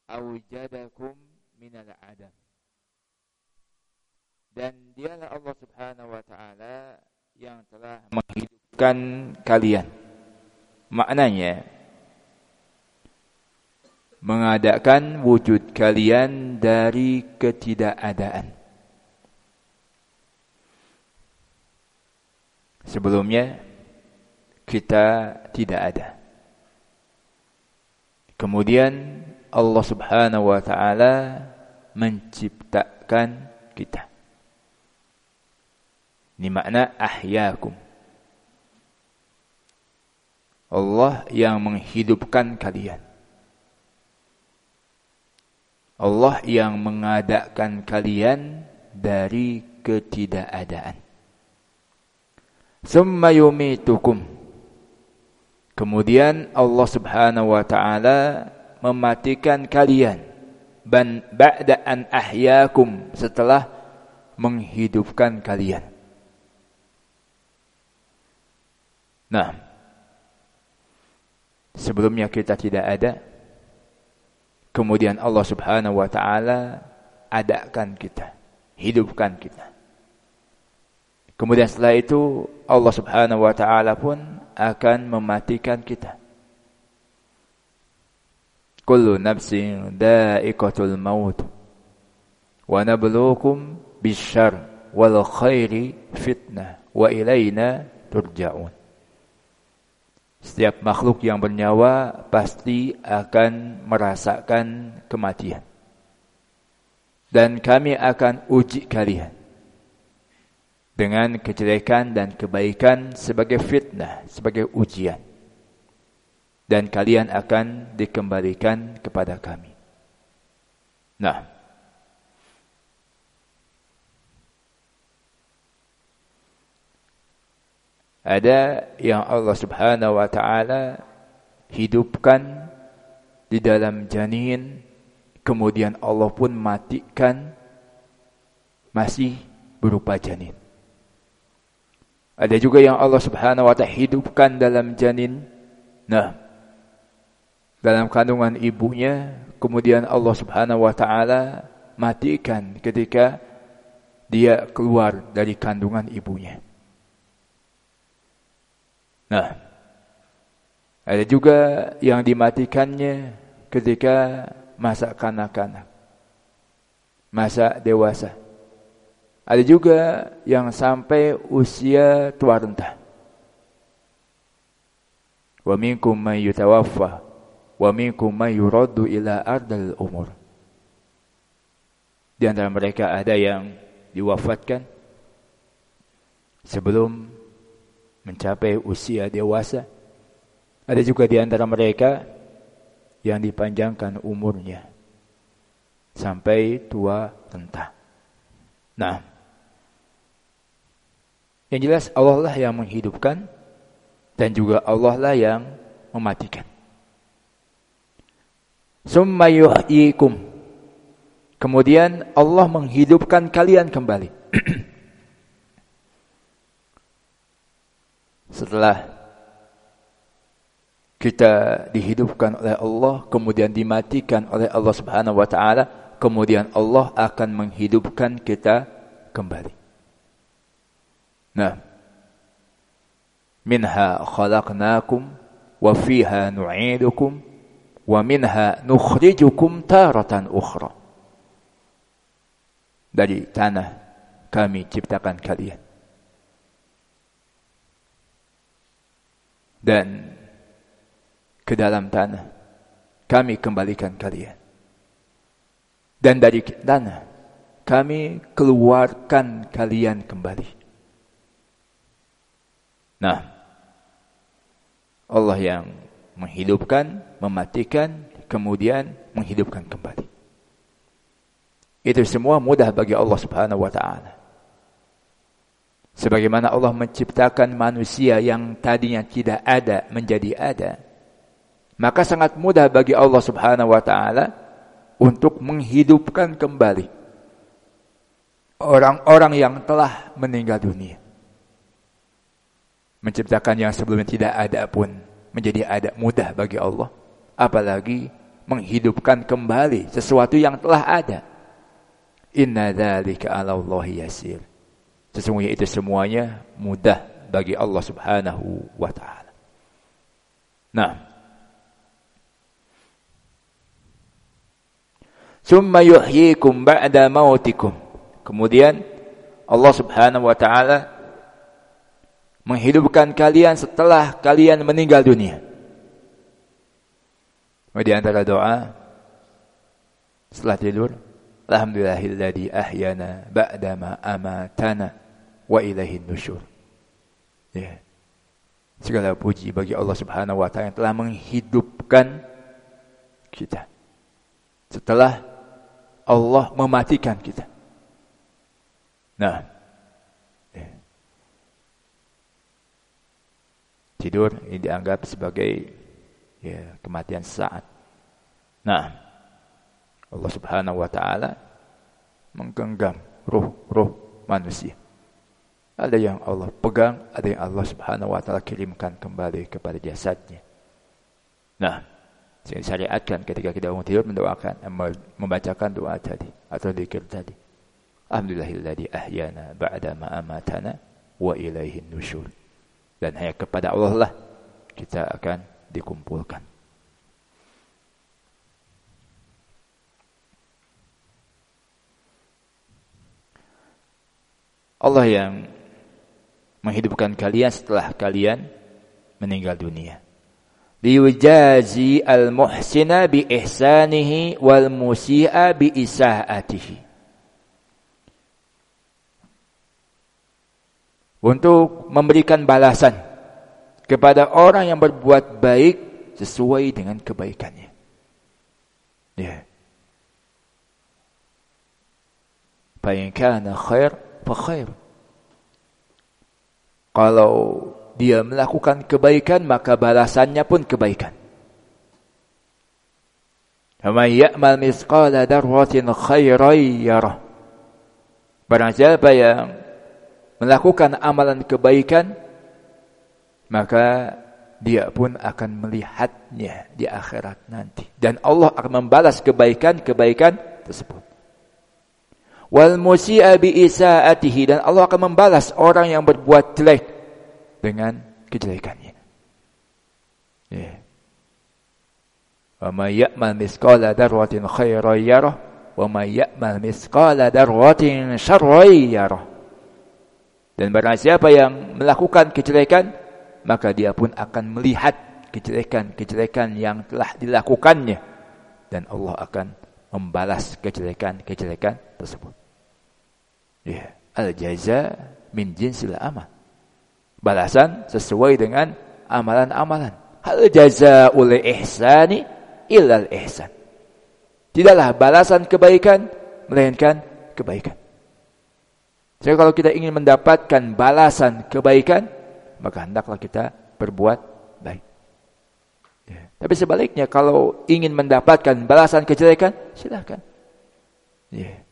aujadakum minal adam. Dan dialah Allah Subhanahu wa ta'ala yang telah menghidupkan kalian. Maknanya mengadakan wujud kalian dari ketidakadaan. Sebelumnya kita tidak ada. Kemudian Allah Subhanahu wa ta'ala menciptakan kita. Ini makna ahyaakum. Allah yang menghidupkan kalian. Allah yang mengadakan kalian dari ketidakadaan. Summa yumitukum. Kemudian Allah Subhanahu wa ta'ala mematikan kalian. Ba'da an ahyaakum, setelah menghidupkan kalian. Nah, sebelumnya kita tidak ada, kemudian Allah Subhanahu wa ta'ala adakan kita, hidupkan kita. Kemudian setelah itu Allah Subhanahu wa ta'ala pun akan mematikan kita. Kullu nafsin dha'iqatul maut wa nabluukum bisyarri wal khairi fitnah wa ilaina turja'un. Setiap makhluk yang bernyawa pasti akan merasakan kematian. Dan kami akan uji kalian dengan kejelekan dan kebaikan sebagai fitnah, sebagai ujian. Dan kalian akan dikembalikan kepada kami. Nah, ada yang Allah Subhanahu wa ta'ala hidupkan di dalam janin, kemudian Allah pun matikan masih berupa janin. Ada juga yang Allah Subhanahu wa ta'ala hidupkan dalam janin, nah, dalam kandungan ibunya, kemudian Allah Subhanahu wa ta'ala matikan ketika dia keluar dari kandungan ibunya. Nah, ada juga yang dimatikannya ketika masa kanak-kanak, masa dewasa. Ada juga yang sampai usia tua renta. Wa minkum man yutawaffa wa minkum man yuraddu ila ardil umur. Di antara mereka ada yang diwafatkan sebelum mencapai usia dewasa. Ada juga di antara mereka yang dipanjangkan umurnya sampai tua renta. Nah, yang jelas Allah lah yang menghidupkan dan juga Allah lah yang mematikan. Summa yuhyikum. Kemudian Allah menghidupkan kalian kembali. Setelah kita dihidupkan oleh Allah, kemudian dimatikan oleh Allah Subhanahu wa ta'ala, kemudian Allah akan menghidupkan kita kembali. Nah, minha khalaqnakum wa fiha nu'idukum wa minha nukhrijukum taratan ukhra. Dari tanah kami ciptakan kalian. Dan ke dalam tanah kami kembalikan kalian. Dan dari tanah kami keluarkan kalian kembali. Nah, Allah yang menghidupkan, mematikan, kemudian menghidupkan kembali. Itu semua mudah bagi Allah Subhanahu wa ta'ala. Sebagaimana Allah menciptakan manusia yang tadinya tidak ada menjadi ada, maka sangat mudah bagi Allah Subhanahu wa ta'ala untuk menghidupkan kembali orang-orang yang telah meninggal dunia. Menciptakan yang sebelumnya tidak ada pun menjadi ada mudah bagi Allah, apalagi menghidupkan kembali sesuatu yang telah ada. Inna dzalika 'ala Allahi yasir. Sesungguhnya itu semuanya mudah bagi Allah Subhanahu wa taala. Nah, summa yuhyikum ba'da mautikum. Kemudian Allah Subhanahu wa taala menghidupkan kalian setelah kalian meninggal dunia. Di antara doa setelah tidur, alhamdulillahilladzi ahyana ba'dama amatana wa ilaihin nusyur. Ya. Segala puji bagi Allah Subhanahu wa taala yang telah menghidupkan kita setelah Allah mematikan kita. Nah, ya. Tidur ini dianggap sebagai kematian sesaat. Nah, Allah Subhanahu wa taala menggenggam ruh manusia. Ada yang Allah pegang, ada yang Allah Subhanahu wa taala kirimkan kembali kepada jasadnya. Nah, syariatkan ketika kita bangun tidur mendoakan, membacakan doa tadi atau zikir tadi. Alhamdulillahilladzi ahyana ba'da ma amatana wa ilaihin nusyur. Dan hanya kepada Allah lah kita akan dikumpulkan. Allah yang menghidupkan kalian setelah kalian meninggal dunia. Liyujazi al-muhsina bi ihsanihi wal musii'a bi isaa'atihi. Untuk memberikan balasan kepada orang yang berbuat baik sesuai dengan kebaikannya. Ya. Fa in kana khair fa khair. Kalau dia melakukan kebaikan, maka balasannya pun kebaikan. Faman ya'mal mithqala dzarratin khairan yarah. Barang siapa yang melakukan amalan kebaikan, maka dia pun akan melihatnya di akhirat nanti. Dan Allah akan membalas kebaikan-kebaikan tersebut. Wal musii'a bi isaa'atihi, dan Allah akan membalas orang yang berbuat jelek dengan kejelekannya. Ya. Wa may ya'mal mithqala dzarratin khairan yarah wa may ya'mal mithqala dzarratin syarran yarah. Dan barang siapa yang melakukan kejelekan, maka dia pun akan melihat kejelekan-kejelekan yang telah dilakukannya, dan Allah akan membalas kejelekan-kejelekan tersebut. Ya, al-jaza min jinsil amal. Balasan sesuai dengan amalan-amalan. Hal jazaa'ul ihsani illal ihsan. Tidaklah balasan kebaikan melainkan kebaikan. Jadi kalau kita ingin mendapatkan balasan kebaikan, maka hendaklah kita berbuat baik. Ya. Tapi sebaliknya, kalau ingin mendapatkan balasan kejelekan, silakan. Ya.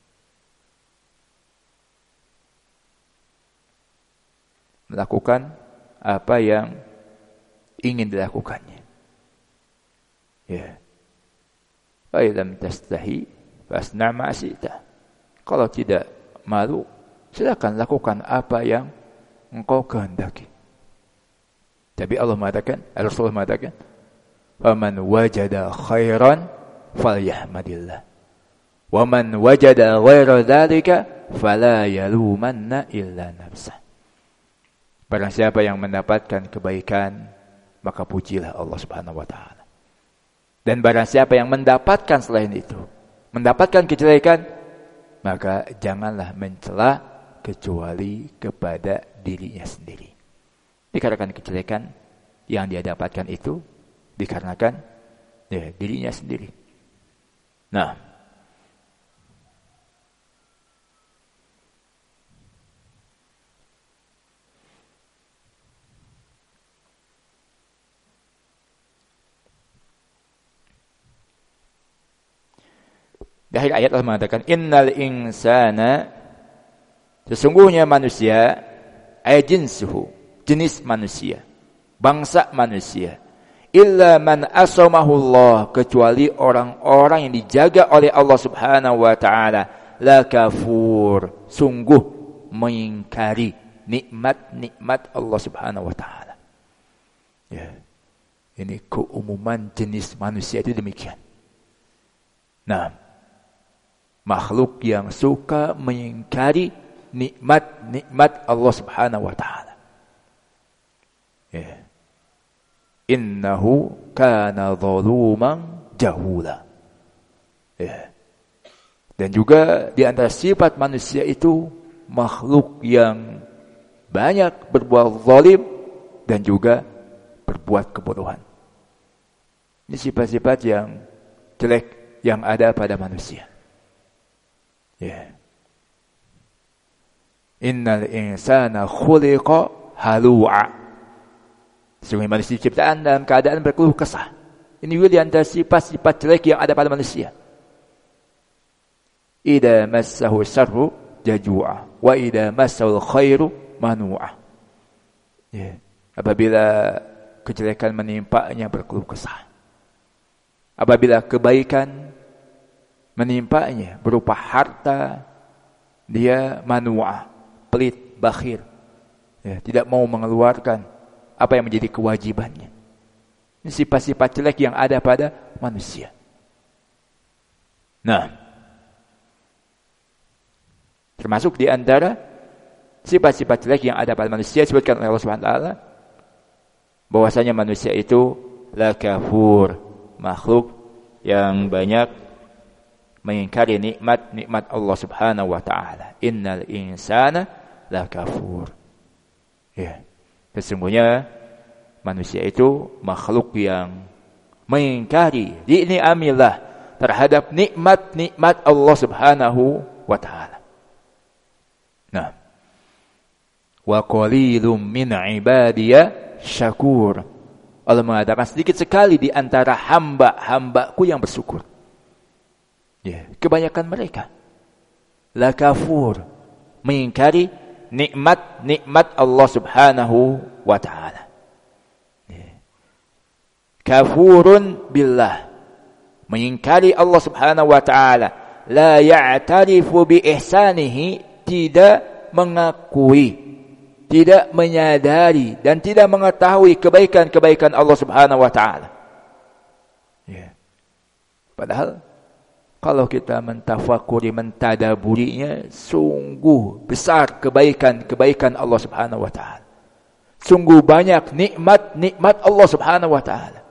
Melakukan apa yang ingin dilakukannya. Ya. Fa lam tastahi fasna ma syi'ta. Kalau tidak malu, silakan lakukan apa yang engkau kehendaki. Tapi Allah mengatakan, Rasulullah mengatakan, "Faman wajada khairan falyahmadillah. Wa man wajada ghaira dzalika fala yalumanna illa nafsah." Barang siapa yang mendapatkan kebaikan, maka pujilah Allah Subhanahu wa taala. Dan barang siapa yang mendapatkan selain itu, mendapatkan kejelekan, maka janganlah mencela kecuali kepada dirinya sendiri. Dikarenakan kejelekan yang dia dapatkan itu dikarenakan dirinya sendiri. Nah, di akhir ayat Allah mengatakan, innal insana, sesungguhnya manusia, jinsuhu, jenis manusia, bangsa manusia, illa man asamahullah, kecuali orang-orang yang dijaga oleh Allah Subhanahu wa taala, la kafur, sungguh mengingkari nikmat-nikmat Allah Subhanahu wa taala. Ya. Ini keumuman jenis manusia itu demikian. Nah, makhluk yang suka mengingkari nikmat-nikmat Allah Subhanahu wa taala. Ya. Innahu kana zaluman jahula. Ya. Dan juga di antara sifat manusia itu makhluk yang banyak berbuat zalim dan juga berbuat kebodohan. Ini sifat-sifat yang jelek yang ada pada manusia. Ya. Innal insana khuliqa halu'a. Sungguh manusia diciptakan dalam keadaan berkeluh kesah. Ini juga di antara sifat-sifat jelek yang ada pada manusia. Idza massahu syarru jajua wa idza massahu khairu manu'a. Ya. Apabila kejelekan menimpanya berkeluh kesah. Apabila kebaikan menimpanya berupa harta, dia manu'a, pelit, bakhil. Ya, tidak mau mengeluarkan apa yang menjadi kewajibannya. Ini sifat-sifat jelek yang ada pada manusia. Nah, termasuk di antara sifat-sifat jelek yang ada pada manusia disebutkan oleh Allah Subhanahu wa taala bahwasanya manusia itu la kafur, makhluk yang banyak mengingkari nikmat Allah Subhanahu wa taala. Innal insana la kafur. Ya. Sesungguhnya manusia itu makhluk yang mengingkari ni'amillah terhadap nikmat-nikmat Allah Subhanahu wa taala. Nah, wa qalilum min ibadiya syakur. Allah mengatakan sedikit sekali di antara hamba-hambaku yang bersyukur. Ya, kebanyakan mereka la kafur, mengingkari nikmat Allah Subhanahu wa taala. Ya. Kafurun billah, mengingkari Allah Subhanahu wa taala, la ya'tarifu bi ihsanihi, tidak mengakui, tidak menyadari dan tidak mengetahui kebaikan-kebaikan Allah Subhanahu wa taala. Ya. Padahal kalau kita mentafakuri, mentadaburinya, sungguh besar kebaikan-kebaikan Allah Subhanahu wa taala. Sungguh banyak nikmat-nikmat Allah Subhanahu wa taala.